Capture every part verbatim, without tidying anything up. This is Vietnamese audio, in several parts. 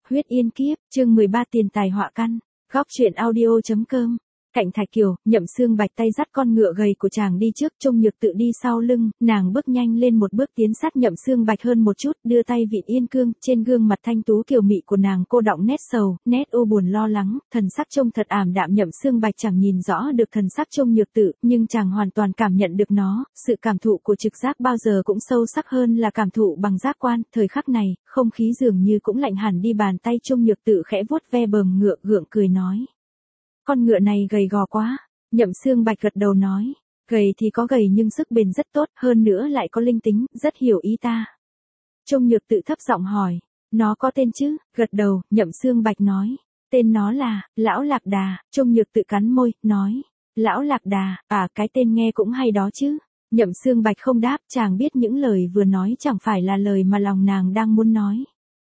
Huyết Yên Kiếp, chương mười ba Tiền tài họa căn, góc truyện audio.com. Cạnh Thạch Kiều, Nhậm Xương Bạch tay dắt con ngựa gầy của chàng đi trước, Trung Nhược Tự đi sau lưng, nàng bước nhanh lên một bước tiến sát Nhậm Xương Bạch hơn một chút, đưa tay vịn yên cương, trên gương mặt thanh tú kiều mị của nàng cô đọng nét sầu, nét u buồn lo lắng, thần sắc trông thật ảm đạm. Nhậm Xương Bạch chẳng nhìn rõ được thần sắc Trung Nhược Tự, nhưng chàng hoàn toàn cảm nhận được nó, sự cảm thụ của trực giác bao giờ cũng sâu sắc hơn là cảm thụ bằng giác quan, thời khắc này, không khí dường như cũng lạnh hẳn đi. Bàn tay Trung Nhược Tự khẽ vuốt ve bờm ngựa, gượng cười nói: "Con ngựa này gầy gò quá." Nhậm Xương Bạch gật đầu nói: "Gầy thì có gầy nhưng sức bền rất tốt, hơn nữa lại có linh tính, rất hiểu ý ta." Trung Nhược Tự thấp giọng hỏi: "Nó có tên chứ?" Gật đầu, Nhậm Xương Bạch nói: "Tên nó là Lão Lạc Đà." Trung Nhược Tự cắn môi, nói: "Lão Lạc Đà, à, cái tên nghe cũng hay đó chứ." Nhậm Xương Bạch không đáp, chàng biết những lời vừa nói chẳng phải là lời mà lòng nàng đang muốn nói.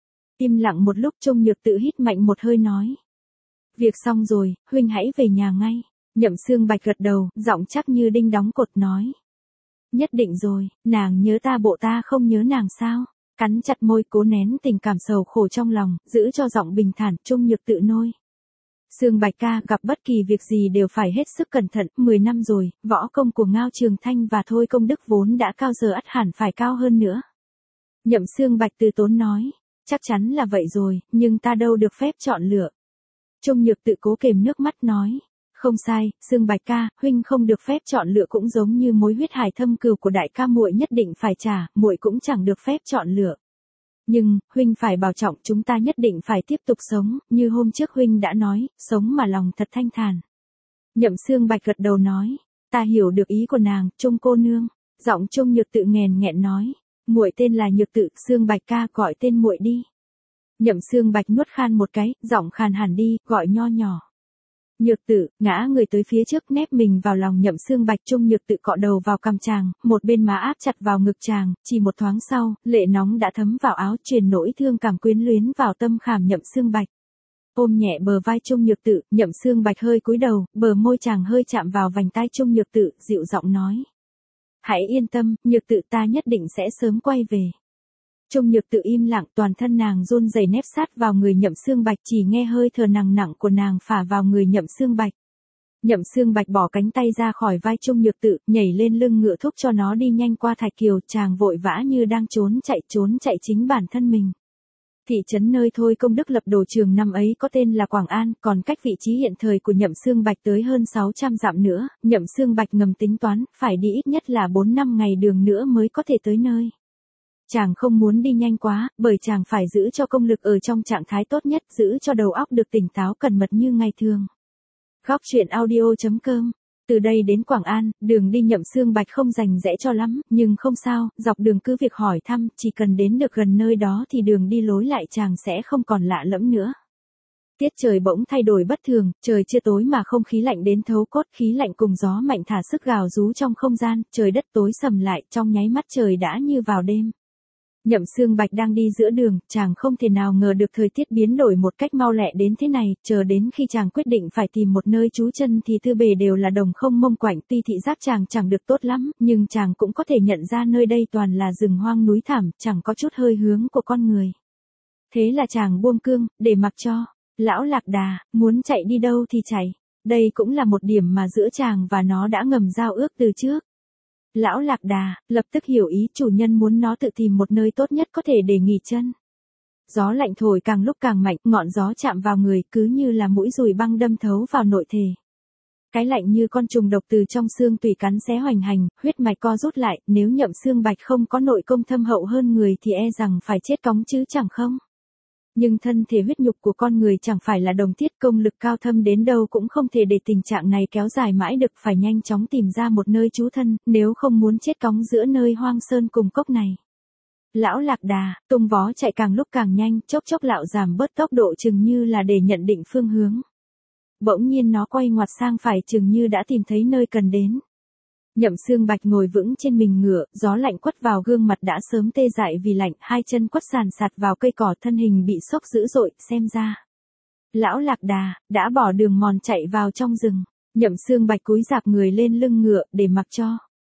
Im lặng một lúc, Trung Nhược Tự hít mạnh một hơi nói: "Việc xong rồi, huynh hãy về nhà ngay." Nhậm Xương Bạch gật đầu, giọng chắc như đinh đóng cột nói: "Nhất định rồi, nàng nhớ ta bộ ta không nhớ nàng sao?" Cắn chặt môi, cố nén tình cảm sầu khổ trong lòng, giữ cho giọng bình thản. Trung Nhược Tự nôi: "Xương Bạch ca, gặp bất kỳ việc gì đều phải hết sức cẩn thận, mười năm rồi, võ công của Ngao Trường Thanh và Thôi Công Đức vốn đã cao giờ ắt hẳn phải cao hơn nữa." Nhậm Xương Bạch từ tốn nói: "Chắc chắn là vậy rồi, nhưng ta đâu được phép chọn lựa." Trung Nhược Tự cố kềm nước mắt nói: "Không sai, Xương Bạch ca, huynh không được phép chọn lựa, cũng giống như mối huyết hải thâm cừu của đại ca muội nhất định phải trả, muội cũng chẳng được phép chọn lựa. Nhưng, huynh phải bảo trọng, chúng ta nhất định phải tiếp tục sống, như hôm trước huynh đã nói, sống mà lòng thật thanh thản." Nhậm Xương Bạch gật đầu nói: "Ta hiểu được ý của nàng, Trung cô nương." Giọng Trung Nhược Tự nghèn nghẹn nói: "Muội tên là Nhược Tự, Xương Bạch ca gọi tên muội đi." Nhậm Xương Bạch nuốt khan một cái, giọng khàn hẳn đi, gọi nho nhỏ: "Nhược Tự." Ngã người tới phía trước, nép mình vào lòng Nhậm Xương Bạch. Trung Nhược Tự cọ đầu vào cằm chàng, một bên má áp chặt vào ngực chàng, chỉ một thoáng sau, lệ nóng đã thấm vào áo, truyền nỗi thương cảm quyến luyến vào tâm khảm Nhậm Xương Bạch. Ôm nhẹ bờ vai Trung Nhược Tự, Nhậm Xương Bạch hơi cúi đầu, bờ môi chàng hơi chạm vào vành tai Trung Nhược Tự, dịu giọng nói: "Hãy yên tâm, Nhược Tự, ta nhất định sẽ sớm quay về." Trung Nhược Tự im lặng, toàn thân nàng run rẩy nép sát vào người Nhậm Xương Bạch, chỉ nghe hơi thở nặng nặng của nàng phả vào người Nhậm Xương Bạch. Nhậm Xương Bạch bỏ cánh tay ra khỏi vai Trung Nhược Tự, nhảy lên lưng ngựa thúc cho nó đi nhanh qua Thạch Kiều. Chàng vội vã như đang trốn chạy trốn chạy chính bản thân mình. Thị trấn nơi Thôi Công Đức lập đồ trường năm ấy có tên là Quảng An, còn cách vị trí hiện thời của Nhậm Xương Bạch tới hơn sáu trăm dặm nữa. Nhậm Xương Bạch ngầm tính toán, phải đi ít nhất là bốn năm ngày đường nữa mới có thể tới nơi. Chàng không muốn đi nhanh quá, bởi chàng phải giữ cho công lực ở trong trạng thái tốt nhất, giữ cho đầu óc được tỉnh táo cẩn mật như ngày thường. Góc truyện audio.com. Từ đây đến Quảng An, đường đi Nhậm Xương Bạch không rành rẽ cho lắm, nhưng không sao, dọc đường cứ việc hỏi thăm, chỉ cần đến được gần nơi đó thì đường đi lối lại chàng sẽ không còn lạ lẫm nữa. Tiết trời bỗng thay đổi bất thường, trời chưa tối mà không khí lạnh đến thấu cốt, khí lạnh cùng gió mạnh thả sức gào rú trong không gian, trời đất tối sầm lại, trong nháy mắt trời đã như vào đêm. Nhậm Xương Bạch đang đi giữa đường, chàng không thể nào ngờ được thời tiết biến đổi một cách mau lẹ đến thế này, chờ đến khi chàng quyết định phải tìm một nơi trú chân thì tư bề đều là đồng không mông quạnh. Tuy thị giác chàng chẳng được tốt lắm, nhưng chàng cũng có thể nhận ra nơi đây toàn là rừng hoang núi thảm, chẳng có chút hơi hướng của con người. Thế là chàng buông cương, để mặc cho Lão Lạc Đà, muốn chạy đi đâu thì chạy. Đây cũng là một điểm mà giữa chàng và nó đã ngầm giao ước từ trước. Lão Lạc Đà lập tức hiểu ý chủ nhân muốn nó tự tìm một nơi tốt nhất có thể để nghỉ chân. Gió lạnh thổi càng lúc càng mạnh, ngọn gió chạm vào người cứ như là mũi dùi băng đâm thấu vào nội thể. Cái lạnh như con trùng độc từ trong xương tủy cắn xé hoành hành, huyết mạch co rút lại, nếu Nhậm Xương Bạch không có nội công thâm hậu hơn người thì e rằng phải chết cóng chứ chẳng không. Nhưng thân thể huyết nhục của con người chẳng phải là đồng thiết, công lực cao thâm đến đâu cũng không thể để tình trạng này kéo dài mãi được, phải nhanh chóng tìm ra một nơi trú thân, nếu không muốn chết cóng giữa nơi hoang sơn cùng cốc này. Lão Lạc Đà tung vó chạy càng lúc càng nhanh, chốc chốc lạo giảm bớt tốc độ chừng như là để nhận định phương hướng. Bỗng nhiên nó quay ngoặt sang phải chừng như đã tìm thấy nơi cần đến. Nhậm Xương Bạch ngồi vững trên mình ngựa, gió lạnh quất vào gương mặt đã sớm tê dại vì lạnh, hai chân quất sàn sạt vào cây cỏ, thân hình bị sốc dữ dội, xem ra Lão Lạc Đà đã bỏ đường mòn chạy vào trong rừng. Nhậm Xương Bạch cúi rạp người lên lưng ngựa, để mặc cho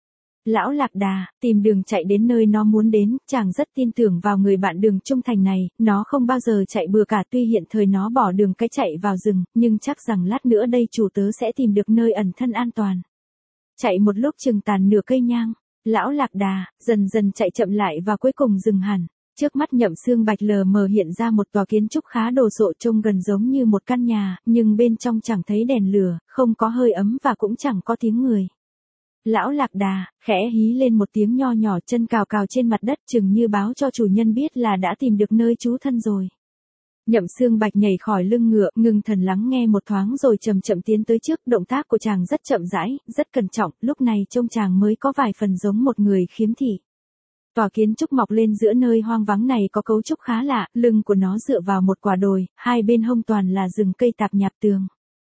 Lão lạc đà, tìm đường chạy đến nơi nó muốn đến, chàng rất tin tưởng vào người bạn đường trung thành này, nó không bao giờ chạy bừa cả tuy hiện thời nó bỏ đường cái chạy vào rừng, nhưng chắc rằng lát nữa đây chủ tớ sẽ tìm được nơi ẩn thân an toàn. Chạy một lúc chừng tàn nửa cây nhang, lão lạc đà, dần dần chạy chậm lại và cuối cùng dừng hẳn. Trước mắt Nhậm Xương Bạch lờ mờ hiện ra một tòa kiến trúc khá đồ sộ trông gần giống như một căn nhà, nhưng bên trong chẳng thấy đèn lửa, không có hơi ấm và cũng chẳng có tiếng người. Lão lạc đà, khẽ hí lên một tiếng nho nhỏ chân cào cào trên mặt đất chừng như báo cho chủ nhân biết là đã tìm được nơi trú thân rồi. Nhậm Xương Bạch nhảy khỏi lưng ngựa, ngưng thần lắng nghe một thoáng rồi chậm chậm tiến tới trước, động tác của chàng rất chậm rãi, rất cẩn trọng, lúc này trông chàng mới có vài phần giống một người khiếm thị. Tòa kiến trúc mọc lên giữa nơi hoang vắng này có cấu trúc khá lạ, lưng của nó dựa vào một quả đồi, hai bên hông toàn là rừng cây tạp nhạp tường.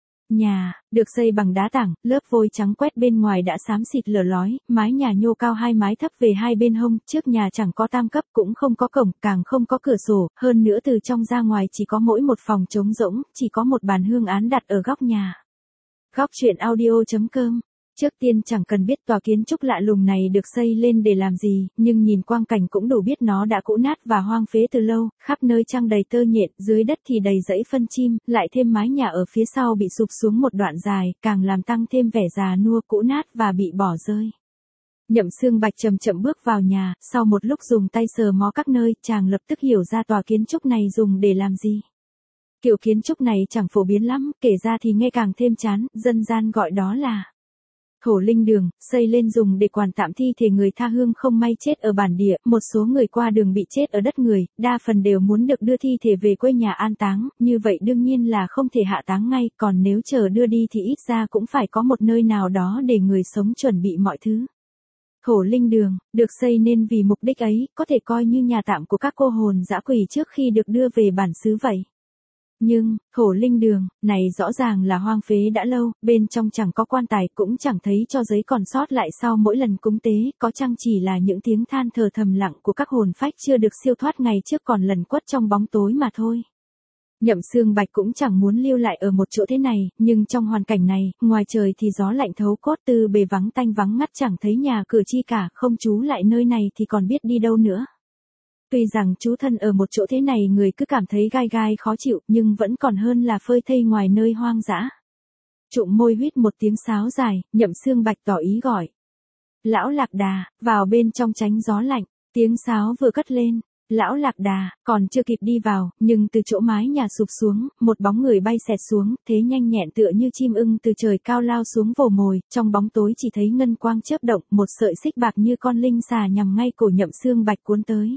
Nhà, được xây bằng đá tảng, lớp vôi trắng quét bên ngoài đã xám xịt lở lói, mái nhà nhô cao hai mái thấp về hai bên hông, trước nhà chẳng có tam cấp cũng không có cổng, càng không có cửa sổ, hơn nữa từ trong ra ngoài chỉ có mỗi một phòng trống rỗng, chỉ có một bàn hương án đặt ở góc nhà. Góc truyện audio chấm com. Trước tiên chẳng cần biết tòa kiến trúc lạ lùng này được xây lên để làm gì, nhưng nhìn quang cảnh cũng đủ biết nó đã cũ nát và hoang phế từ lâu, khắp nơi trăng đầy tơ nhện, dưới đất thì đầy rẫy phân chim, lại thêm mái nhà ở phía sau bị sụp xuống một đoạn dài, càng làm tăng thêm vẻ già nua cũ nát và bị bỏ rơi. Nhậm Xương Bạch chậm chậm bước vào nhà, sau một lúc dùng tay sờ mó các nơi, chàng lập tức hiểu ra tòa kiến trúc này dùng để làm gì. Kiểu kiến trúc này chẳng phổ biến lắm, kể ra thì nghe càng thêm chán, dân gian gọi đó là thổ linh đường, xây lên dùng để quản tạm thi thể người tha hương không may chết ở bản địa, một số người qua đường bị chết ở đất người, đa phần đều muốn được đưa thi thể về quê nhà an táng, như vậy đương nhiên là không thể hạ táng ngay, còn nếu chờ đưa đi thì ít ra cũng phải có một nơi nào đó để người sống chuẩn bị mọi thứ. Thổ linh đường, được xây nên vì mục đích ấy, có thể coi như nhà tạm của các cô hồn dã quỷ trước khi được đưa về bản xứ vậy. Nhưng, thổ linh đường, này rõ ràng là hoang phế đã lâu, bên trong chẳng có quan tài cũng chẳng thấy cho giấy còn sót lại sau mỗi lần cúng tế, có chăng chỉ là những tiếng than thở thầm lặng của các hồn phách chưa được siêu thoát ngày trước còn lẩn quất trong bóng tối mà thôi. Nhậm Xương Bạch cũng chẳng muốn lưu lại ở một chỗ thế này, nhưng trong hoàn cảnh này, ngoài trời thì gió lạnh thấu cốt tư bề vắng tanh vắng ngắt chẳng thấy nhà cửa chi cả, không trú lại nơi này thì còn biết đi đâu nữa. Tuy rằng trú thân ở một chỗ thế này người cứ cảm thấy gai gai khó chịu, nhưng vẫn còn hơn là phơi thây ngoài nơi hoang dã. Trụm môi huýt một tiếng sáo dài, Nhậm Xương Bạch tỏ ý gọi. Lão lạc đà, vào bên trong tránh gió lạnh, tiếng sáo vừa cất lên. Lão lạc đà, còn chưa kịp đi vào, nhưng từ chỗ mái nhà sụp xuống, một bóng người bay xẹt xuống, thế nhanh nhẹn tựa như chim ưng từ trời cao lao xuống vồ mồi, trong bóng tối chỉ thấy ngân quang chớp động, một sợi xích bạc như con linh xà nhằm ngay cổ Nhậm Xương Bạch cuốn tới.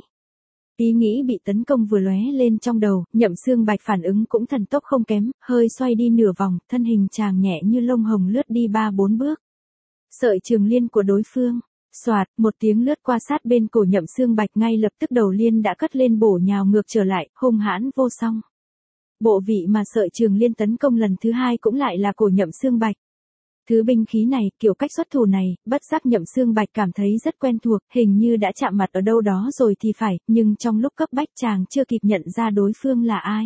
Ý nghĩ bị tấn công vừa lóe lên trong đầu, Nhậm Xương Bạch phản ứng cũng thần tốc không kém, hơi xoay đi nửa vòng, thân hình chàng nhẹ như lông hồng lướt đi ba bốn bước. Sợi trường liên của đối phương, xoạt, một tiếng lướt qua sát bên cổ Nhậm Xương Bạch, ngay lập tức đầu liên đã cất lên bổ nhào ngược trở lại, hung hãn vô song. Bộ vị mà sợi trường liên tấn công lần thứ hai cũng lại là cổ Nhậm Xương Bạch. Thứ binh khí này, kiểu cách xuất thủ này, bất giác Nhậm Xương Bạch cảm thấy rất quen thuộc, hình như đã chạm mặt ở đâu đó rồi thì phải, nhưng trong lúc cấp bách chàng chưa kịp nhận ra đối phương là ai.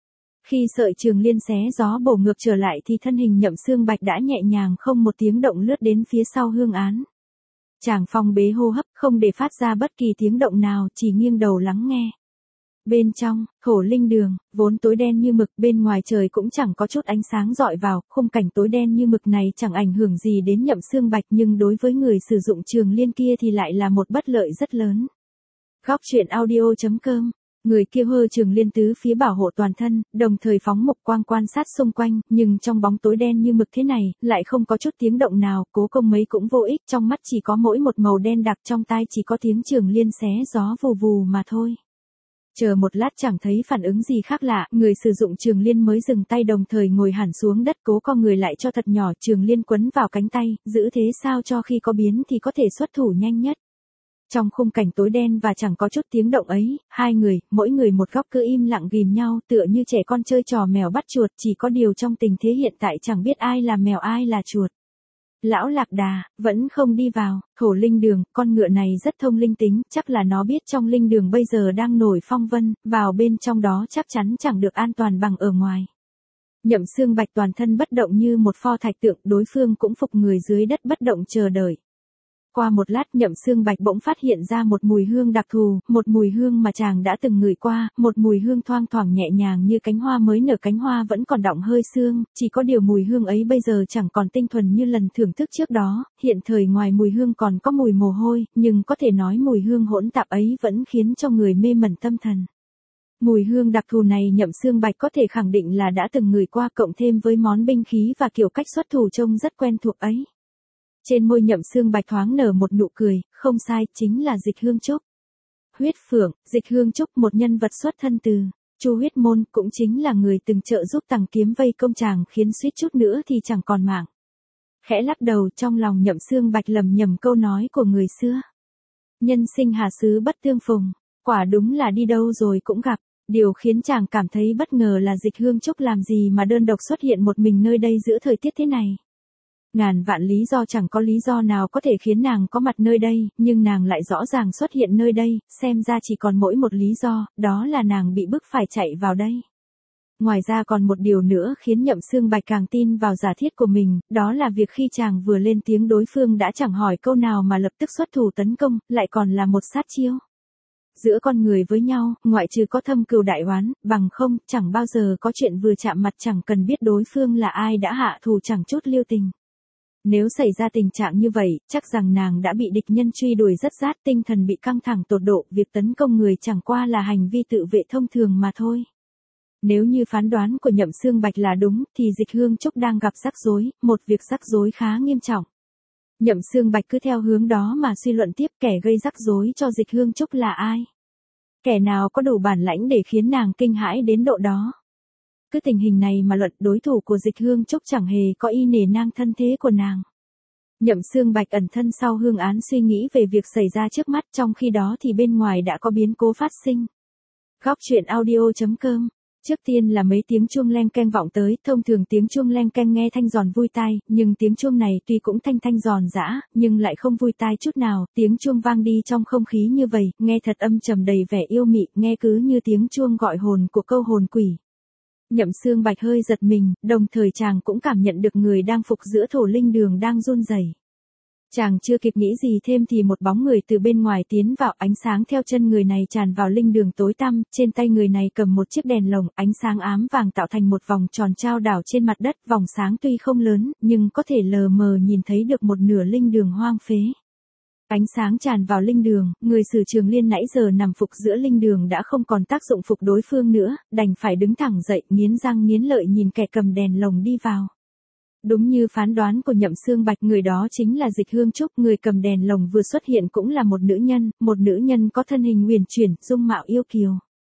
Khi sợi trường liên xé gió bổ ngược trở lại thì thân hình Nhậm Xương Bạch đã nhẹ nhàng không một tiếng động lướt đến phía sau hương án. Chàng phong bế hô hấp, không để phát ra bất kỳ tiếng động nào, chỉ nghiêng đầu lắng nghe. Bên trong, thổ linh đường, vốn tối đen như mực, bên ngoài trời cũng chẳng có chút ánh sáng rọi vào, khung cảnh tối đen như mực này chẳng ảnh hưởng gì đến Nhậm Xương Bạch, nhưng đối với người sử dụng trường liên kia thì lại là một bất lợi rất lớn. Góc truyện audio chấm com. Người kia hơ trường liên tứ phía bảo hộ toàn thân, đồng thời phóng mục quang quan sát xung quanh, nhưng trong bóng tối đen như mực thế này, lại không có chút tiếng động nào, cố công mấy cũng vô ích, trong mắt chỉ có mỗi một màu đen đặc, trong tai chỉ có tiếng trường liên xé gió vù vù mà thôi. Chờ một lát chẳng thấy phản ứng gì khác lạ, người sử dụng trường liên mới dừng tay đồng thời ngồi hẳn xuống đất, cố co người lại cho thật nhỏ, trường liên quấn vào cánh tay, giữ thế sao cho khi có biến thì có thể xuất thủ nhanh nhất. Trong khung cảnh tối đen và chẳng có chút tiếng động ấy, hai người, mỗi người một góc cứ im lặng ghìm nhau, tựa như trẻ con chơi trò mèo bắt chuột, chỉ có điều trong tình thế hiện tại chẳng biết ai là mèo ai là chuột. Lão lạc đà, vẫn không đi vào, thổ linh đường, con ngựa này rất thông linh tính, chắc là nó biết trong linh đường bây giờ đang nổi phong vân, vào bên trong đó chắc chắn chẳng được an toàn bằng ở ngoài. Nhậm Xương Bạch toàn thân bất động như một pho thạch tượng, đối phương cũng phục người dưới đất bất động chờ đợi. Qua một lát Nhậm Xương Bạch bỗng phát hiện ra một mùi hương đặc thù, một mùi hương mà chàng đã từng ngửi qua, một mùi hương thoang thoảng nhẹ nhàng như cánh hoa mới nở, cánh hoa vẫn còn đọng hơi sương, chỉ có điều mùi hương ấy bây giờ chẳng còn tinh thuần như lần thưởng thức trước đó, hiện thời ngoài mùi hương còn có mùi mồ hôi, nhưng có thể nói mùi hương hỗn tạp ấy vẫn khiến cho người mê mẩn tâm thần. Mùi hương đặc thù này Nhậm Xương Bạch có thể khẳng định là đã từng ngửi qua, cộng thêm với món binh khí và kiểu cách xuất thủ trông rất quen thuộc ấy. Trên môi Nhậm Xương Bạch thoáng nở một nụ cười, không sai, chính là Dịch Hương Trúc. Huyết Phượng, Dịch Hương Trúc, một nhân vật xuất thân từ Chu huyết môn, cũng chính là người từng trợ giúp Tằng Kiếm vây công chàng khiến suýt chút nữa thì chẳng còn mạng. Khẽ lắc đầu, trong lòng Nhậm Xương Bạch lầm nhầm câu nói của người xưa. Nhân sinh hà xứ bất tương phùng, quả đúng là đi đâu rồi cũng gặp. Điều khiến chàng cảm thấy bất ngờ là Dịch Hương Trúc làm gì mà đơn độc xuất hiện một mình nơi đây giữa thời tiết thế này. Ngàn vạn lý do chẳng có lý do nào có thể khiến nàng có mặt nơi đây, nhưng nàng lại rõ ràng xuất hiện nơi đây, xem ra chỉ còn mỗi một lý do, đó là nàng bị bức phải chạy vào đây. Ngoài ra còn một điều nữa khiến Nhậm Xương Bạch càng tin vào giả thiết của mình, đó là việc khi chàng vừa lên tiếng đối phương đã chẳng hỏi câu nào mà lập tức xuất thủ tấn công, lại còn là một sát chiêu. Giữa con người với nhau, ngoại trừ có thâm cừu đại oán, bằng không, chẳng bao giờ có chuyện vừa chạm mặt chẳng cần biết đối phương là ai đã hạ thù chẳng chút lưu tình. Nếu xảy ra tình trạng như vậy, chắc rằng nàng đã bị địch nhân truy đuổi rất rát, tinh thần bị căng thẳng tột độ, việc tấn công người chẳng qua là hành vi tự vệ thông thường mà thôi. Nếu như phán đoán của Nhậm Xương Bạch là đúng, thì Dịch Hương Trúc đang gặp rắc rối, một việc rắc rối khá nghiêm trọng. Nhậm Xương Bạch cứ theo hướng đó mà suy luận tiếp, kẻ gây rắc rối cho Dịch Hương Trúc là ai? Kẻ nào có đủ bản lãnh để khiến nàng kinh hãi đến độ đó? Cứ tình hình này mà luận, đối thủ của Dịch Hương Trúc chẳng hề có y nể nang thân thế của nàng. Nhậm Xương Bạch ẩn thân sau hương án suy nghĩ về việc xảy ra trước mắt, trong khi đó thì bên ngoài đã có biến cố phát sinh. Góc truyện audio chấm com. Trước tiên là mấy tiếng chuông leng keng vọng tới, thông thường tiếng chuông leng keng nghe thanh giòn vui tai, nhưng tiếng chuông này tuy cũng thanh thanh giòn giã, nhưng lại không vui tai chút nào, tiếng chuông vang đi trong không khí như vậy, nghe thật âm trầm đầy vẻ yêu mị, nghe cứ như tiếng chuông gọi hồn của câu hồn quỷ. Nhậm Xương Bạch hơi giật mình, đồng thời chàng cũng cảm nhận được người đang phục giữa thổ linh đường đang run rẩy. Chàng chưa kịp nghĩ gì thêm thì một bóng người từ bên ngoài tiến vào, ánh sáng theo chân người này tràn vào linh đường tối tăm, trên tay người này cầm một chiếc đèn lồng, ánh sáng ám vàng tạo thành một vòng tròn trao đảo trên mặt đất, vòng sáng tuy không lớn, nhưng có thể lờ mờ nhìn thấy được một nửa linh đường hoang phế. Ánh sáng tràn vào linh đường, người Sử Trường Liên nãy giờ nằm phục giữa linh đường đã không còn tác dụng phục đối phương nữa, đành phải đứng thẳng dậy, nghiến răng nghiến lợi nhìn kẻ cầm đèn lồng đi vào. Đúng như phán đoán của Nhậm Xương Bạch, người đó chính là Dịch Hương Trúc, người cầm đèn lồng vừa xuất hiện cũng là một nữ nhân, một nữ nhân có thân hình huyền chuyển, dung mạo yêu kiều.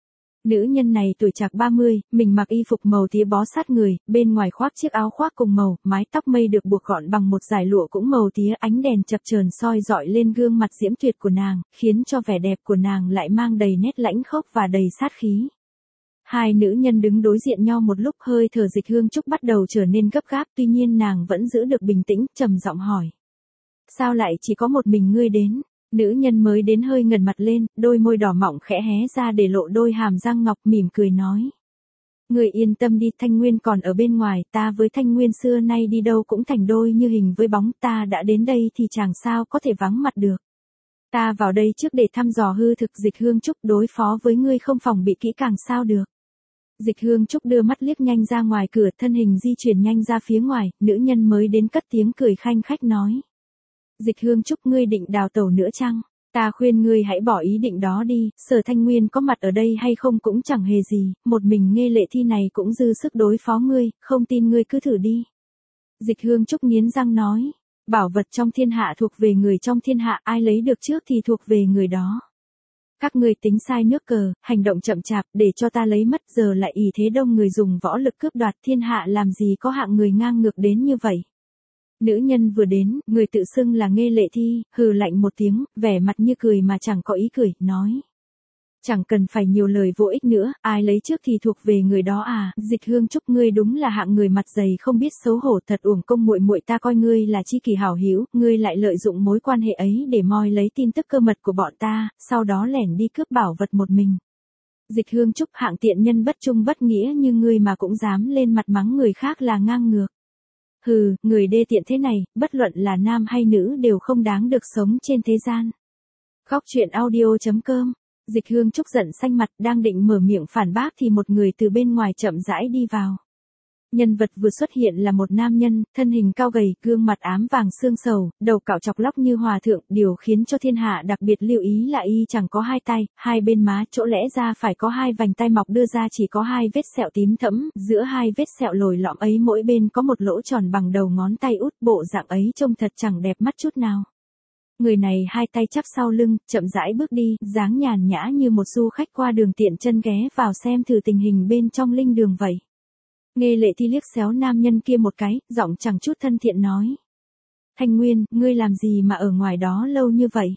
Nữ nhân này tuổi trạc ba mươi, mình mặc y phục màu tía bó sát người, bên ngoài khoác chiếc áo khoác cùng màu, mái tóc mây được buộc gọn bằng một dải lụa cũng màu tía, ánh đèn chập chờn soi dọi lên gương mặt diễm tuyệt của nàng, khiến cho vẻ đẹp của nàng lại mang đầy nét lãnh khốc và đầy sát khí. Hai nữ nhân đứng đối diện nhau một lúc, hơi thở Dịch Hương Trúc bắt đầu trở nên gấp gáp, tuy nhiên nàng vẫn giữ được bình tĩnh, trầm giọng hỏi. Sao lại chỉ có một mình ngươi đến? Nữ nhân mới đến hơi ngẩng mặt lên, đôi môi đỏ mọng khẽ hé ra để lộ đôi hàm răng ngọc, mỉm cười nói. Ngươi yên tâm đi, Thanh Nguyên còn ở bên ngoài, ta với Thanh Nguyên xưa nay đi đâu cũng thành đôi như hình với bóng, ta đã đến đây thì chẳng sao có thể vắng mặt được. Ta vào đây trước để thăm dò hư thực, Dịch Hương Trúc, đối phó với ngươi không phòng bị kỹ càng sao được. Dịch Hương Trúc đưa mắt liếc nhanh ra ngoài cửa, thân hình di chuyển nhanh ra phía ngoài, nữ nhân mới đến cất tiếng cười khanh khách nói. Dịch Hương Trúc, ngươi định đào tẩu nữa chăng? Ta khuyên ngươi hãy bỏ ý định đó đi, Sở Thanh Nguyên có mặt ở đây hay không cũng chẳng hề gì, một mình Nghê Lệ Thi này cũng dư sức đối phó ngươi, không tin ngươi cứ thử đi. Dịch Hương Trúc nghiến răng nói, bảo vật trong thiên hạ thuộc về người trong thiên hạ, ai lấy được trước thì thuộc về người đó. Các ngươi tính sai nước cờ, hành động chậm chạp, để cho ta lấy mất, giờ lại ỷ thế đông người dùng võ lực cướp đoạt, thiên hạ làm gì có hạng người ngang ngược đến như vậy. Nữ nhân vừa đến, người tự xưng là Nghê Lệ Thi, hừ lạnh một tiếng, vẻ mặt như cười mà chẳng có ý cười, nói. Chẳng cần phải nhiều lời vô ích nữa, ai lấy trước thì thuộc về người đó à, Dịch Hương Trúc, ngươi đúng là hạng người mặt dày không biết xấu hổ, thật uổng công muội muội ta coi ngươi là tri kỷ hảo hữu, ngươi lại lợi dụng mối quan hệ ấy để moi lấy tin tức cơ mật của bọn ta, sau đó lẻn đi cướp bảo vật một mình. Dịch Hương Trúc, hạng tiện nhân bất trung bất nghĩa như ngươi mà cũng dám lên mặt mắng người khác là ngang ngược. Hừ, người đê tiện thế này, bất luận là nam hay nữ đều không đáng được sống trên thế gian. Góc truyện audio chấm com. Dịch Hương Trúc giận xanh mặt, đang định mở miệng phản bác thì một người từ bên ngoài chậm rãi đi vào. Nhân vật vừa xuất hiện là một nam nhân, thân hình cao gầy, gương mặt ám vàng xương sầu, đầu cạo chọc lóc như hòa thượng, điều khiến cho thiên hạ đặc biệt lưu ý là y chẳng có hai tay, hai bên má, chỗ lẽ ra phải có hai vành tay mọc đưa ra chỉ có hai vết sẹo tím thẫm, giữa hai vết sẹo lồi lõm ấy mỗi bên có một lỗ tròn bằng đầu ngón tay út, bộ dạng ấy trông thật chẳng đẹp mắt chút nào. Người này hai tay chắp sau lưng, chậm rãi bước đi, dáng nhàn nhã như một du khách qua đường tiện chân ghé vào xem thử tình hình bên trong linh đường vậy. Nghe Lệ Thi liếc xéo nam nhân kia một cái, giọng chẳng chút thân thiện nói. Thanh Nguyên, ngươi làm gì mà ở ngoài đó lâu như vậy?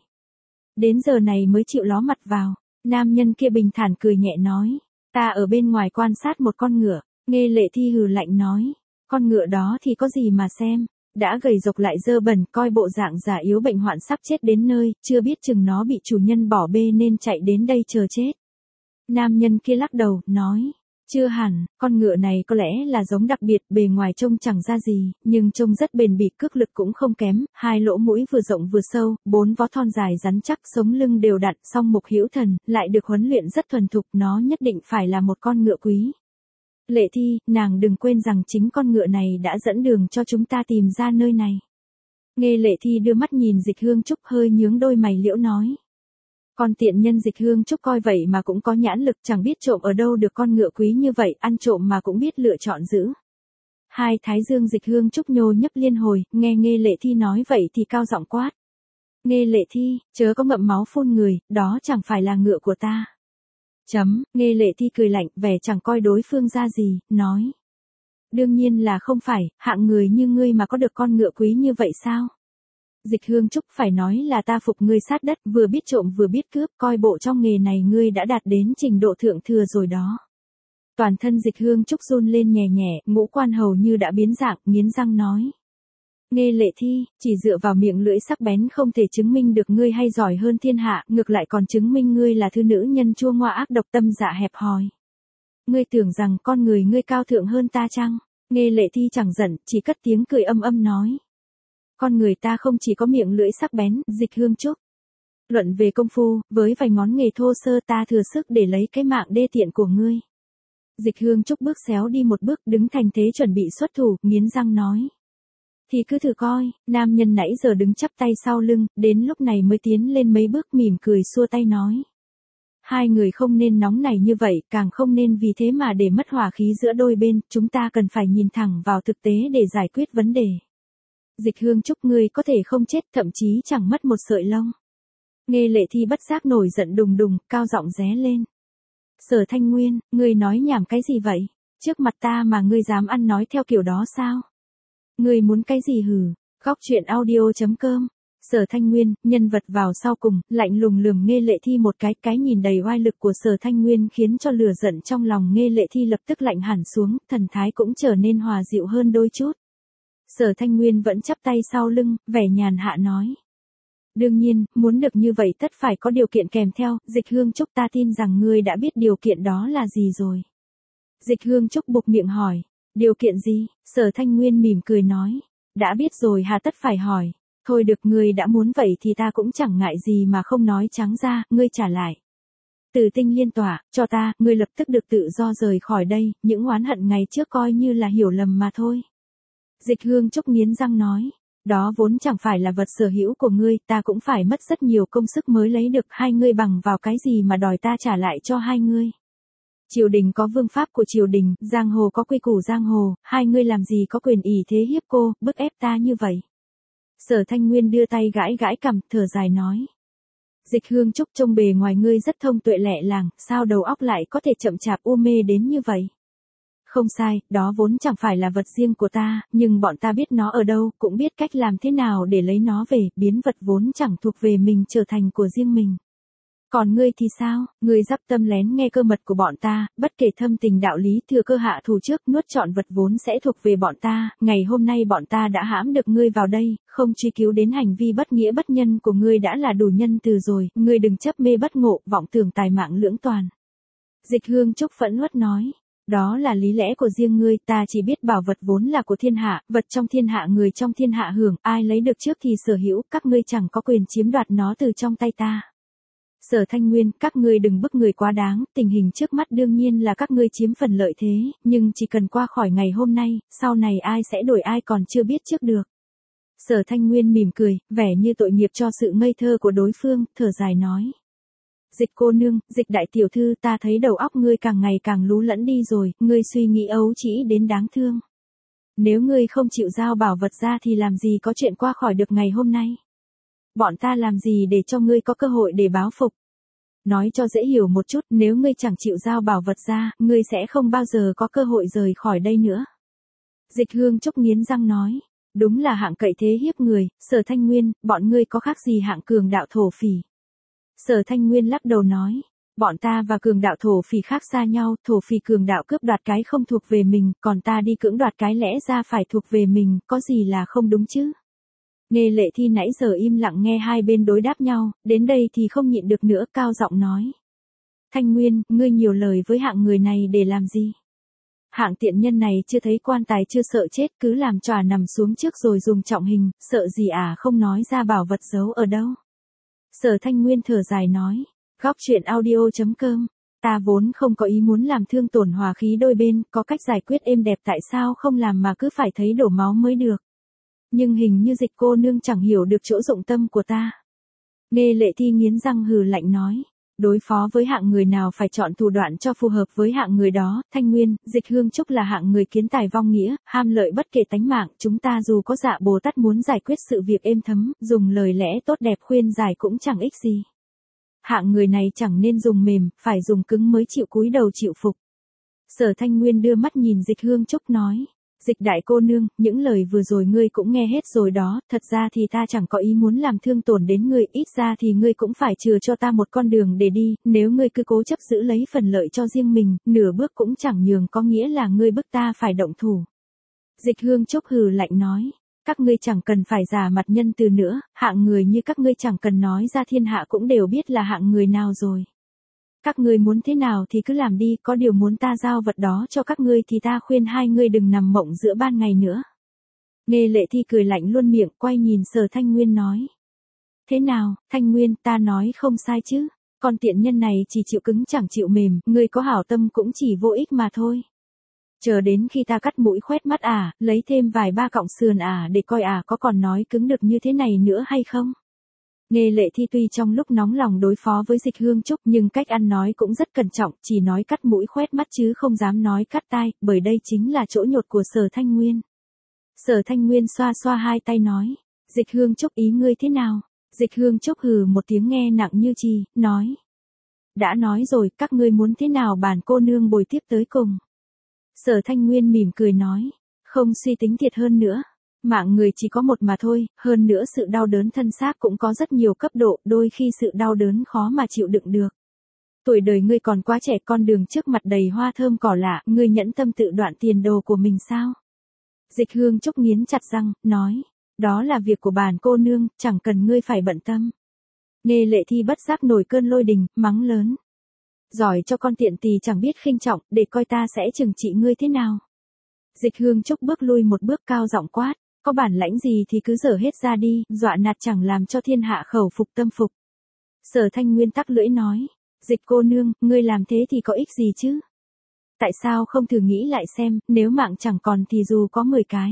Đến giờ này mới chịu ló mặt vào. Nam nhân kia bình thản cười nhẹ nói. Ta ở bên ngoài quan sát một con ngựa. Nghe Lệ Thi hừ lạnh nói. Con ngựa đó thì có gì mà xem? Đã gầy rộc lại dơ bẩn, coi bộ dạng già yếu bệnh hoạn sắp chết đến nơi, chưa biết chừng nó bị chủ nhân bỏ bê nên chạy đến đây chờ chết. Nam nhân kia lắc đầu, nói. Chưa hẳn, con ngựa này có lẽ là giống đặc biệt, bề ngoài trông chẳng ra gì, nhưng trông rất bền bỉ, cước lực cũng không kém, hai lỗ mũi vừa rộng vừa sâu, bốn vó thon dài rắn chắc, sống lưng đều đặn, song mục hữu thần, lại được huấn luyện rất thuần thục, nó nhất định phải là một con ngựa quý. Lệ Thi, nàng đừng quên rằng chính con ngựa này đã dẫn đường cho chúng ta tìm ra nơi này. Nghe Lệ Thi đưa mắt nhìn Dịch Hương Trúc hơi nhướng đôi mày liễu nói. Con tiện nhân Dịch Hương Trúc coi vậy mà cũng có nhãn lực, chẳng biết trộm ở đâu được con ngựa quý như vậy, ăn trộm mà cũng biết lựa chọn giữ. Hai thái dương Dịch Hương Trúc nhô nhấp liên hồi, nghe Nghe Lệ Thi nói vậy thì cao giọng quát. Nghe Lệ Thi, chớ có ngậm máu phun người, đó chẳng phải là ngựa của ta. Chấm, Nghe Lệ Thi cười lạnh, vẻ chẳng coi đối phương ra gì, nói. Đương nhiên là không phải, hạng người như ngươi mà có được con ngựa quý như vậy sao? Dịch Hương Trúc phải nói là ta phục ngươi sát đất, vừa biết trộm vừa biết cướp, coi bộ trong nghề này ngươi đã đạt đến trình độ thượng thừa rồi đó. Toàn thân Dịch Hương Trúc run lên nhẹ nhẹ, ngũ quan hầu như đã biến dạng, nghiến răng nói. Nghe Lệ Thi, chỉ dựa vào miệng lưỡi sắc bén không thể chứng minh được ngươi hay giỏi hơn thiên hạ, ngược lại còn chứng minh ngươi là thứ nữ nhân chua ngoa ác độc, tâm dạ hẹp hòi. Ngươi tưởng rằng con người ngươi cao thượng hơn ta chăng? Nghe Lệ Thi chẳng giận, chỉ cất tiếng cười âm âm nói. Con người ta không chỉ có miệng lưỡi sắc bén, Dịch Hương Trúc. Luận về công phu, với vài ngón nghề thô sơ ta thừa sức để lấy cái mạng đê tiện của ngươi. Dịch Hương Trúc bước xéo đi một bước, đứng thành thế chuẩn bị xuất thủ, nghiến răng nói. Thì cứ thử coi, nam nhân nãy giờ đứng chắp tay sau lưng, đến lúc này mới tiến lên mấy bước mỉm cười xua tay nói. Hai người không nên nóng này như vậy, càng không nên vì thế mà để mất hòa khí giữa đôi bên, chúng ta cần phải nhìn thẳng vào thực tế để giải quyết vấn đề. Dịch Hương Trúc, ngươi có thể không chết, thậm chí chẳng mất một sợi lông. Nghe Lệ Thi bất giác nổi giận đùng đùng, cao giọng ré lên. Sở Thanh Nguyên, ngươi nói nhảm cái gì vậy? Trước mặt ta mà ngươi dám ăn nói theo kiểu đó sao? Ngươi muốn cái gì hử? Góc truyện audio chấm com. Sở Thanh Nguyên, nhân vật vào sau cùng, lạnh lùng lườm Nghe Lệ Thi một cái, cái nhìn đầy oai lực của Sở Thanh Nguyên khiến cho lửa giận trong lòng Nghe Lệ Thi lập tức lạnh hẳn xuống, thần thái cũng trở nên hòa dịu hơn đôi chút. Sở Thanh Nguyên vẫn chắp tay sau lưng, vẻ nhàn hạ nói. Đương nhiên, muốn được như vậy tất phải có điều kiện kèm theo, Dịch Hương Trúc, ta tin rằng ngươi đã biết điều kiện đó là gì rồi. Dịch Hương Trúc buộc miệng hỏi, điều kiện gì? Sở Thanh Nguyên mỉm cười nói, đã biết rồi hà tất phải hỏi. Thôi được, ngươi đã muốn vậy thì ta cũng chẳng ngại gì mà không nói trắng ra, ngươi trả lại. Từ tinh liên tỏa, cho ta, ngươi lập tức được tự do rời khỏi đây, những oán hận ngày trước coi như là hiểu lầm mà thôi. Dịch Hương Trúc nghiến răng nói, đó vốn chẳng phải là vật sở hữu của ngươi, ta cũng phải mất rất nhiều công sức mới lấy được, hai ngươi bằng vào cái gì mà đòi ta trả lại cho hai ngươi. Triều đình có vương pháp của triều đình, giang hồ có quy củ giang hồ, hai ngươi làm gì có quyền ỷ thế hiếp cô, bức ép ta như vậy. Sở Thanh Nguyên đưa tay gãi gãi cằm, thở dài nói. Dịch Hương Trúc, trông bề ngoài ngươi rất thông tuệ lẹ làng, sao đầu óc lại có thể chậm chạp u mê đến như vậy? Không sai, đó vốn chẳng phải là vật riêng của ta, nhưng bọn ta biết nó ở đâu, cũng biết cách làm thế nào để lấy nó về, biến vật vốn chẳng thuộc về mình trở thành của riêng mình. Còn ngươi thì sao, ngươi dắp tâm lén nghe cơ mật của bọn ta, bất kể thâm tình đạo lý, thừa cơ hạ thủ trước, nuốt trọn vật vốn sẽ thuộc về bọn ta, ngày hôm nay bọn ta đã hãm được ngươi vào đây, không truy cứu đến hành vi bất nghĩa bất nhân của ngươi đã là đủ nhân từ rồi, ngươi đừng chấp mê bất ngộ, vọng tưởng tài mạng lưỡng toàn. Dịch Hương Trúc phẫn uất nói. Đó là lý lẽ của riêng ngươi, ta chỉ biết bảo vật vốn là của thiên hạ, vật trong thiên hạ người trong thiên hạ hưởng, ai lấy được trước thì sở hữu, các ngươi chẳng có quyền chiếm đoạt nó từ trong tay ta. Sở Thanh Nguyên, các ngươi đừng bức người quá đáng, tình hình trước mắt đương nhiên là các ngươi chiếm phần lợi thế, nhưng chỉ cần qua khỏi ngày hôm nay, sau này ai sẽ đổi ai còn chưa biết trước được. Sở Thanh Nguyên mỉm cười, vẻ như tội nghiệp cho sự ngây thơ của đối phương, thở dài nói. Dịch cô nương, Dịch đại tiểu thư, ta thấy đầu óc ngươi càng ngày càng lú lẫn đi rồi, ngươi suy nghĩ ấu trĩ đến đáng thương. Nếu ngươi không chịu giao bảo vật ra thì làm gì có chuyện qua khỏi được ngày hôm nay. Bọn ta làm gì để cho ngươi có cơ hội để báo phục. Nói cho dễ hiểu một chút, nếu ngươi chẳng chịu giao bảo vật ra, ngươi sẽ không bao giờ có cơ hội rời khỏi đây nữa. Dịch Hương Trúc nghiến răng nói, đúng là hạng cậy thế hiếp người, Sở Thanh Nguyên, bọn ngươi có khác gì hạng cường đạo thổ phỉ. Sở Thanh Nguyên lắc đầu nói, bọn ta và cường đạo thổ phỉ khác xa nhau, thổ phỉ cường đạo cướp đoạt cái không thuộc về mình, còn ta đi cưỡng đoạt cái lẽ ra phải thuộc về mình, có gì là không đúng chứ. Nghe Lệ Thi nãy giờ im lặng nghe hai bên đối đáp nhau, đến đây thì không nhịn được nữa, cao giọng nói. Thanh Nguyên, ngươi nhiều lời với hạng người này để làm gì? Hạng tiện nhân này chưa thấy quan tài chưa sợ chết, cứ làm cho ả nằm xuống trước rồi dùng trọng hình, sợ gì ả không nói ra bảo vật giấu ở đâu. Sở Thanh Nguyên thở dài nói, góc truyện audio chấm com, ta vốn không có ý muốn làm thương tổn hòa khí đôi bên, có cách giải quyết êm đẹp tại sao không làm mà cứ phải thấy đổ máu mới được. Nhưng hình như Dịch cô nương chẳng hiểu được chỗ dụng tâm của ta. Nghe Lệ Thi nghiến răng hừ lạnh nói, đối phó với hạng người nào phải chọn thủ đoạn cho phù hợp với hạng người đó. Thanh Nguyên, Dịch Hương Trúc là hạng người kiến tài vong nghĩa, ham lợi bất kể tánh mạng, chúng ta dù có dạ Bồ Tát muốn giải quyết sự việc êm thấm, dùng lời lẽ tốt đẹp khuyên giải cũng chẳng ích gì. Hạng người này chẳng nên dùng mềm, phải dùng cứng mới chịu cúi đầu chịu phục. Sở Thanh Nguyên đưa mắt nhìn Dịch Hương Trúc nói, Dịch đại cô nương, những lời vừa rồi ngươi cũng nghe hết rồi đó, thật ra thì ta chẳng có ý muốn làm thương tổn đến ngươi, ít ra thì ngươi cũng phải chừa cho ta một con đường để đi, nếu ngươi cứ cố chấp giữ lấy phần lợi cho riêng mình, nửa bước cũng chẳng nhường có nghĩa là ngươi bức ta phải động thủ. Dịch Hương Trúc hừ lạnh nói, các ngươi chẳng cần phải giả mặt nhân từ nữa, hạng người như các ngươi chẳng cần nói ra thiên hạ cũng đều biết là hạng người nào rồi. Các ngươi muốn thế nào thì cứ làm đi, có điều muốn ta giao vật đó cho các ngươi thì ta khuyên hai ngươi đừng nằm mộng giữa ban ngày nữa. Nghe Lệ Thi cười lạnh luôn miệng, quay nhìn Sở Thanh Nguyên nói. Thế nào, Thanh Nguyên, ta nói không sai chứ, con tiện nhân này chỉ chịu cứng chẳng chịu mềm, ngươi có hảo tâm cũng chỉ vô ích mà thôi. Chờ đến khi ta cắt mũi khoét mắt ả, lấy thêm vài ba cọng sườn ả để coi ả có còn nói cứng được như thế này nữa hay không. Nghe Lệ Thi tuy trong lúc nóng lòng đối phó với Dịch Hương Trúc nhưng cách ăn nói cũng rất cẩn trọng, chỉ nói cắt mũi khoét mắt chứ không dám nói cắt tai, bởi đây chính là chỗ nhột của Sở Thanh Nguyên. Sở Thanh Nguyên xoa xoa hai tay nói, Dịch Hương Trúc ý ngươi thế nào? Dịch Hương Trúc hừ một tiếng nghe nặng như chì, nói. Đã nói rồi, các ngươi muốn thế nào bản cô nương bồi tiếp tới cùng. Sở Thanh Nguyên mỉm cười nói, không suy tính thiệt hơn nữa. Mạng người chỉ có một mà thôi, hơn nữa sự đau đớn thân xác cũng có rất nhiều cấp độ, đôi khi sự đau đớn khó mà chịu đựng được. Tuổi đời ngươi còn quá trẻ, con đường trước mặt đầy hoa thơm cỏ lạ, ngươi nhẫn tâm tự đoạn tiền đồ của mình sao? Dịch Hương Trúc nghiến chặt răng, nói, đó là việc của bản cô nương, chẳng cần ngươi phải bận tâm. Nghe Lệ Thi bất giác nổi cơn lôi đình, mắng lớn. Giỏi cho con tiện tỳ chẳng biết khinh trọng, để coi ta sẽ trừng trị ngươi thế nào. Dịch Hương Trúc bước lui một bước cao giọng quát. Có bản lãnh gì thì cứ dở hết ra đi, dọa nạt chẳng làm cho thiên hạ khẩu phục tâm phục. Sở Thanh Nguyên tắc lưỡi nói, Dịch cô nương, ngươi làm thế thì có ích gì chứ? Tại sao không thử nghĩ lại xem, nếu mạng chẳng còn thì dù có mười cái.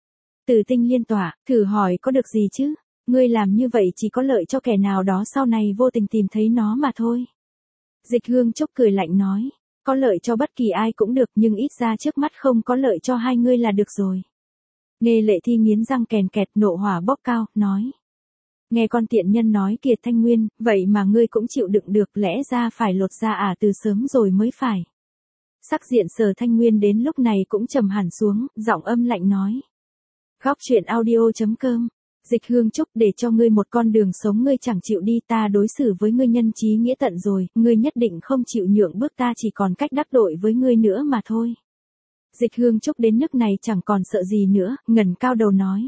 Tử tinh liên tỏa, thử hỏi có được gì chứ? Ngươi làm như vậy chỉ có lợi cho kẻ nào đó sau này vô tình tìm thấy nó mà thôi. Dịch Hương Trúc cười lạnh nói, có lợi cho bất kỳ ai cũng được nhưng ít ra trước mắt không có lợi cho hai ngươi là được rồi. Nghe Lệ Thi nghiến răng kèn kẹt, nộ hỏa bốc cao, nói. Nghe con tiện nhân nói kìa Thanh Nguyên, vậy mà ngươi cũng chịu đựng được, lẽ ra phải lột ra ả từ sớm rồi mới phải. Sắc diện Sở Thanh Nguyên đến lúc này cũng trầm hẳn xuống, giọng âm lạnh nói. Góc truyện audio chấm com, Dịch Hương Trúc, để cho ngươi một con đường sống ngươi chẳng chịu đi, ta đối xử với ngươi nhân chí nghĩa tận rồi, ngươi nhất định không chịu nhượng bước, ta chỉ còn cách đắc tội với ngươi nữa mà thôi. Dịch Hương Trúc đến nước này chẳng còn sợ gì nữa, ngẩng cao đầu nói.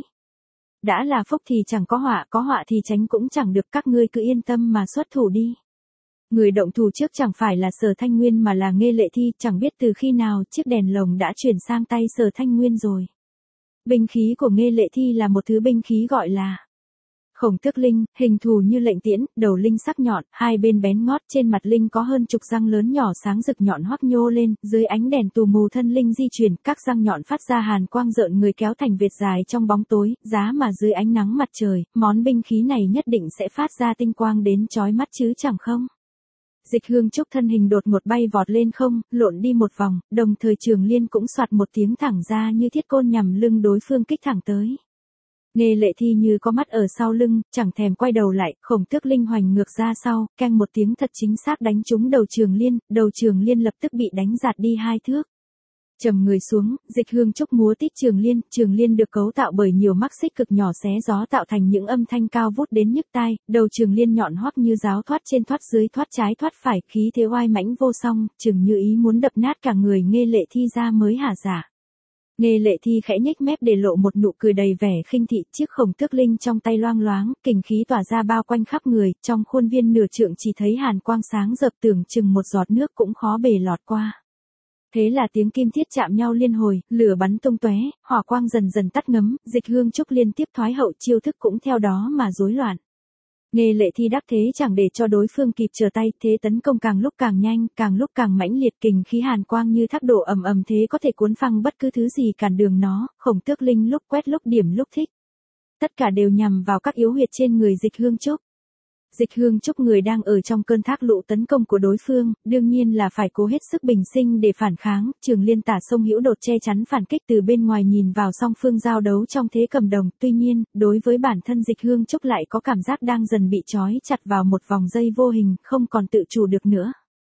Đã là phúc thì chẳng có họa, có họa thì tránh cũng chẳng được, các ngươi cứ yên tâm mà xuất thủ đi. Người động thủ trước chẳng phải là Sở Thanh Nguyên mà là Nghê Lệ Thi, chẳng biết từ khi nào chiếc đèn lồng đã chuyển sang tay Sở Thanh Nguyên rồi. Binh khí của Nghê Lệ Thi là một thứ binh khí gọi là Khổng Tước Linh, hình thù như lệnh tiễn, đầu linh sắc nhọn, hai bên bén ngót, trên mặt linh có hơn chục răng lớn nhỏ sáng rực nhọn hoắt nhô lên, dưới ánh đèn tù mù thân linh di chuyển, các răng nhọn phát ra hàn quang rợn người kéo thành vệt dài trong bóng tối, giá mà dưới ánh nắng mặt trời, món binh khí này nhất định sẽ phát ra tinh quang đến chói mắt chứ chẳng không. Dịch Hương Trúc thân hình đột ngột bay vọt lên không, lộn đi một vòng, đồng thời Trường Liên cũng soạt một tiếng thẳng ra như thiết côn nhằm lưng đối phương kích thẳng tới. Nghê Lệ Thi như có mắt ở sau lưng, chẳng thèm quay đầu lại, Khổng Tước Linh hoành ngược ra sau, keng một tiếng thật chính xác đánh trúng đầu Trường Liên, đầu Trường Liên lập tức bị đánh giạt đi hai thước. Trầm người xuống, Dịch Hương Trúc múa tít Trường Liên, Trường Liên được cấu tạo bởi nhiều mắc xích cực nhỏ xé gió tạo thành những âm thanh cao vút đến nhức tai, đầu Trường Liên nhọn hoắt như giáo thoát trên thoát dưới thoát trái thoát phải, khí thế oai mãnh vô song, chừng như ý muốn đập nát cả người Nghê Lệ Thi ra mới hả dạ. Nghê Lệ Thi khẽ nhếch mép để lộ một nụ cười đầy vẻ khinh thị, chiếc Khổng Tước Linh trong tay loang loáng, kình khí tỏa ra bao quanh khắp người, trong khuôn viên nửa trượng chỉ thấy hàn quang sáng rực tưởng chừng một giọt nước cũng khó bề lọt qua. Thế là tiếng kim thiết chạm nhau liên hồi, lửa bắn tung tóe, hỏa quang dần dần tắt ngấm, Dịch Hương Trúc liên tiếp thoái hậu, chiêu thức cũng theo đó mà rối loạn. Nghê Lệ Thi đắc thế chẳng để cho đối phương kịp trở tay, thế tấn công càng lúc càng nhanh, càng lúc càng mãnh liệt, kình khí hàn quang như thác đổ ầm ầm thế có thể cuốn phăng bất cứ thứ gì cản đường nó, Khổng Tước Linh lúc quét lúc điểm lúc thích. Tất cả đều nhằm vào các yếu huyệt trên người Dịch Hương Trúc. Dịch Hương Trúc người đang ở trong cơn thác lũ tấn công của đối phương, đương nhiên là phải cố hết sức bình sinh để phản kháng, Trường Liên tả sông hữu đột che chắn phản kích từ bên ngoài nhìn vào song phương giao đấu trong thế cầm đồng, tuy nhiên, đối với bản thân Dịch Hương Trúc lại có cảm giác đang dần bị trói chặt vào một vòng dây vô hình, không còn tự chủ được nữa.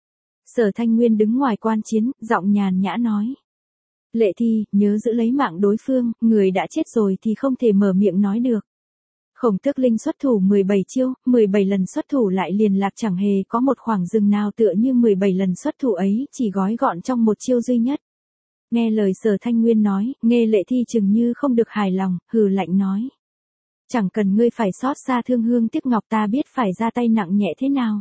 Sở Thanh Nguyên đứng ngoài quan chiến, giọng nhàn nhã nói. Lệ Thi, nhớ giữ lấy mạng đối phương, người đã chết rồi thì không thể mở miệng nói được. Khổng Tước Linh xuất thủ mười bảy chiêu, mười bảy lần xuất thủ lại liền lạc chẳng hề có một khoảng dừng nào tựa như mười bảy lần xuất thủ ấy chỉ gói gọn trong một chiêu duy nhất. Nghe lời Sở Thanh Nguyên nói, Nghê Lệ Thi chừng như không được hài lòng, hừ lạnh nói. Chẳng cần ngươi phải xót xa thương hương tiếc ngọc, ta biết phải ra tay nặng nhẹ thế nào.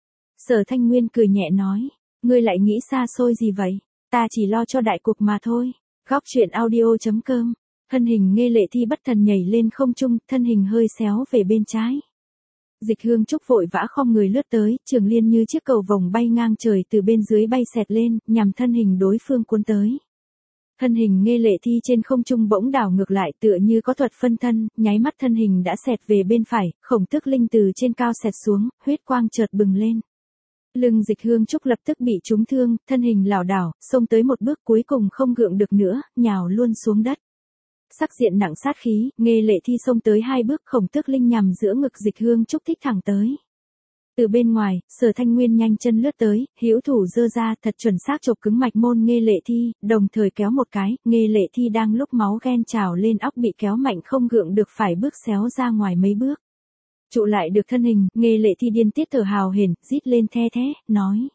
Sở Thanh Nguyên cười nhẹ nói, ngươi lại nghĩ xa xôi gì vậy, ta chỉ lo cho đại cục mà thôi. Góc truyện audio chấm com. Thân hình Nghê Lệ Thi bất thần nhảy lên không trung, thân hình hơi xéo về bên trái. Dịch Hương Trúc vội vã khom người lướt tới, Trường Liên như chiếc cầu vồng bay ngang trời từ bên dưới bay xẹt lên, nhằm thân hình đối phương cuốn tới. Thân hình Nghê Lệ Thi trên không trung bỗng đảo ngược lại tựa như có thuật phân thân, nháy mắt thân hình đã xẹt về bên phải, Khổng Tước Linh từ trên cao xẹt xuống, huyết quang chợt bừng lên. Lưng Dịch Hương Trúc lập tức bị trúng thương, thân hình lảo đảo, xông tới một bước cuối cùng không gượng được nữa, nhào luôn xuống đất. Sắc diện nặng sát khí, Nghê Lệ Thi xông tới hai bước, Khổng Tước Linh nhằm giữa ngực Dịch Hương Trúc thích thẳng tới. Từ bên ngoài, Sở Thanh Nguyên nhanh chân lướt tới, hữu thủ giơ ra thật chuẩn xác chộp cứng mạch môn Nghê Lệ Thi, đồng thời kéo một cái, Nghê Lệ Thi đang lúc máu ghen trào lên óc bị kéo mạnh không gượng được phải bước xéo ra ngoài mấy bước. Trụ lại được thân hình, Nghê Lệ Thi điên tiết thở hào hển, rít lên the thé, nói.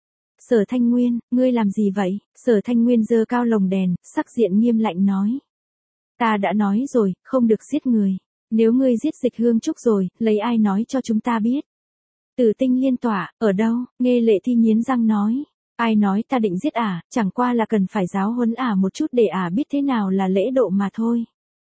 Sở Thanh Nguyên, ngươi làm gì vậy? Sở Thanh Nguyên giơ cao lồng đèn, sắc diện nghiêm lạnh nói. Ta đã nói rồi, không được giết người. Nếu ngươi giết Dịch Hương Trúc rồi, lấy ai nói cho chúng ta biết? Tử Tinh Liên tỏa, ở đâu? Nghê Lệ Thi nghiến răng nói. Ai nói ta định giết ả, chẳng qua là cần phải giáo huấn ả một chút để ả biết thế nào là lễ độ mà thôi.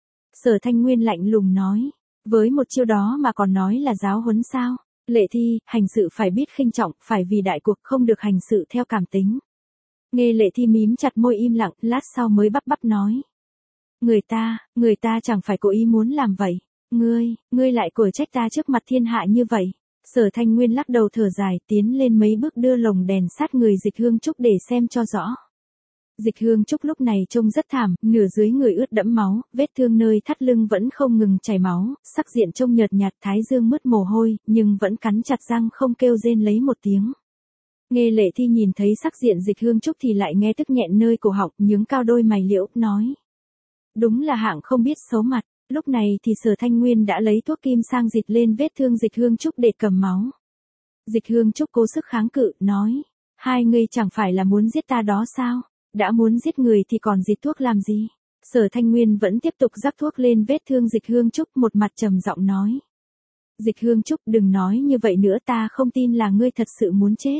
Sở Thanh Nguyên lạnh lùng nói. Với một chiêu đó mà còn nói là giáo huấn sao? Lệ Thi, hành sự phải biết khinh trọng, phải vì đại cuộc không được hành sự theo cảm tính. Nghê Lệ Thi mím chặt môi im lặng, lát sau mới bắp bắp nói. Người ta, người ta chẳng phải cố ý muốn làm vậy. Ngươi, ngươi lại cổi trách ta trước mặt thiên hạ như vậy. Sở Thanh Nguyên lắc đầu thở dài, tiến lên mấy bước đưa lồng đèn sát người Dịch Hương Trúc để xem cho rõ. Dịch Hương Trúc lúc này trông rất thảm, nửa dưới người ướt đẫm máu, vết thương nơi thắt lưng vẫn không ngừng chảy máu, sắc diện trông nhợt nhạt, thái dương mướt mồ hôi, nhưng vẫn cắn chặt răng không kêu rên lấy một tiếng. Nghê Lệ Thi nhìn thấy sắc diện Dịch Hương Trúc thì lại nghe tức nghẹn nơi cổ họng, nhướng cao đôi mày liễu, nói. Đúng là hạng không biết xấu mặt. Lúc này thì Sở Thanh Nguyên đã lấy thuốc kim sang dịch lên vết thương Dịch Hương Trúc để cầm máu. Dịch Hương Trúc cố sức kháng cự, nói. Hai người chẳng phải là muốn giết ta đó sao? Đã muốn giết người thì còn dịch thuốc làm gì? Sở Thanh Nguyên vẫn tiếp tục rắc thuốc lên vết thương Dịch Hương Trúc, một mặt trầm giọng nói. Dịch Hương Trúc đừng nói như vậy nữa, ta không tin là ngươi thật sự muốn chết.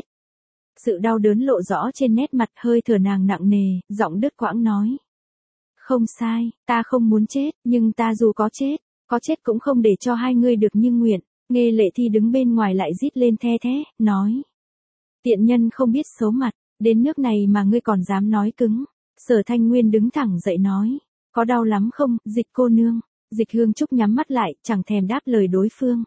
Sự đau đớn lộ rõ trên nét mặt, hơi thở nàng nặng nề, giọng đứt quãng nói. Không sai, ta không muốn chết, nhưng ta dù có chết, có chết cũng không để cho hai ngươi được như nguyện. Nghe Lệ Thi đứng bên ngoài lại rít lên the thế, nói. Tiện nhân không biết xấu mặt, đến nước này mà ngươi còn dám nói cứng. Sở Thanh Nguyên đứng thẳng dậy nói. Có đau lắm không, Dịch cô nương? Dịch Hương Trúc nhắm mắt lại, chẳng thèm đáp lời đối phương.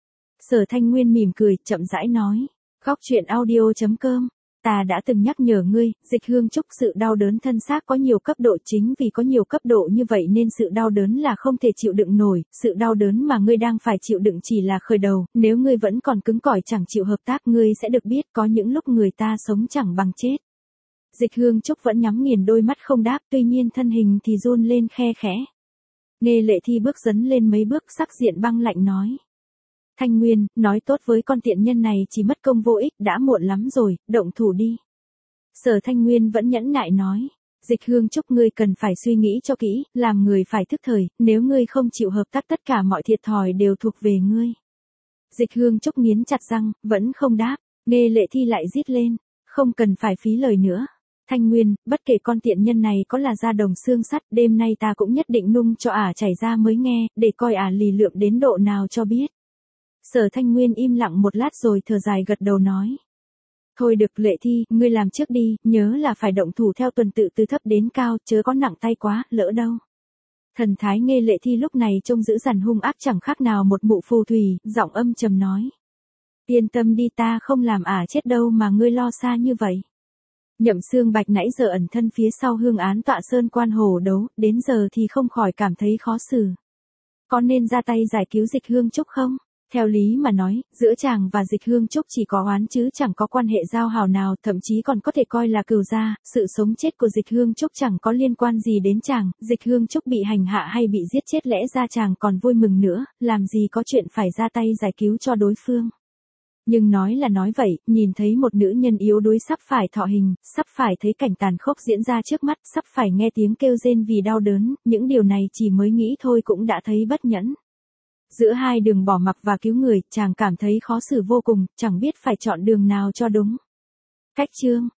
Sở Thanh Nguyên mỉm cười, chậm rãi nói. Góc truyện audio chấm com. Ta đã từng nhắc nhở ngươi, Dịch Hương Trúc, sự đau đớn thân xác có nhiều cấp độ, chính vì có nhiều cấp độ như vậy nên sự đau đớn là không thể chịu đựng nổi, sự đau đớn mà ngươi đang phải chịu đựng chỉ là khởi đầu, nếu ngươi vẫn còn cứng cỏi chẳng chịu hợp tác ngươi sẽ được biết có những lúc người ta sống chẳng bằng chết. Dịch Hương Trúc vẫn nhắm nghiền đôi mắt không đáp, tuy nhiên thân hình thì run lên khe khẽ. Nghe Lệ Thi bước dấn lên mấy bước, sắc diện băng lạnh nói. Thanh Nguyên, nói tốt với con tiện nhân này chỉ mất công vô ích, đã muộn lắm rồi, động thủ đi. Sở Thanh Nguyên vẫn nhẫn nại nói. Dịch Hương Trúc, ngươi cần phải suy nghĩ cho kỹ, làm người phải thức thời, nếu ngươi không chịu hợp tác tất cả mọi thiệt thòi đều thuộc về ngươi. Dịch Hương Trúc nghiến chặt răng, vẫn không đáp. Nghe Lệ Thi lại rít lên. Không cần phải phí lời nữa. Thanh Nguyên, bất kể con tiện nhân này có là da đồng xương sắt, đêm nay ta cũng nhất định nung cho ả chảy ra mới nghe, để coi ả lì lượm đến độ nào cho biết. Sở Thanh Nguyên im lặng một lát rồi thở dài gật đầu nói. Thôi được Lệ Thi, ngươi làm trước đi, nhớ là phải động thủ theo tuần tự từ thấp đến cao, chớ có nặng tay quá, lỡ đâu. Thần thái Nghe Lệ Thi lúc này trông dữ dằn hung ác chẳng khác nào một mụ phù thủy, giọng âm trầm nói. Yên tâm đi, ta không làm ả chết đâu mà ngươi lo xa như vậy. Nhậm Xương Bạch nãy giờ ẩn thân phía sau hương án tọa sơn quan hồ đấu, đến giờ thì không khỏi cảm thấy khó xử. Có nên ra tay giải cứu Dịch Hương Trúc không? Theo lý mà nói, giữa chàng và Dịch Hương Trúc chỉ có oán chứ chẳng có quan hệ giao hảo nào, thậm chí còn có thể coi là cừu gia, sự sống chết của Dịch Hương Trúc chẳng có liên quan gì đến chàng, Dịch Hương Trúc bị hành hạ hay bị giết chết lẽ ra chàng còn vui mừng nữa, làm gì có chuyện phải ra tay giải cứu cho đối phương. Nhưng nói là nói vậy, nhìn thấy một nữ nhân yếu đuối sắp phải thọ hình, sắp phải thấy cảnh tàn khốc diễn ra trước mắt, sắp phải nghe tiếng kêu rên vì đau đớn, những điều này chỉ mới nghĩ thôi cũng đã thấy bất nhẫn. Giữa hai đường bỏ mặc và cứu người, chàng cảm thấy khó xử vô cùng, chẳng biết phải chọn đường nào cho đúng. Cách chương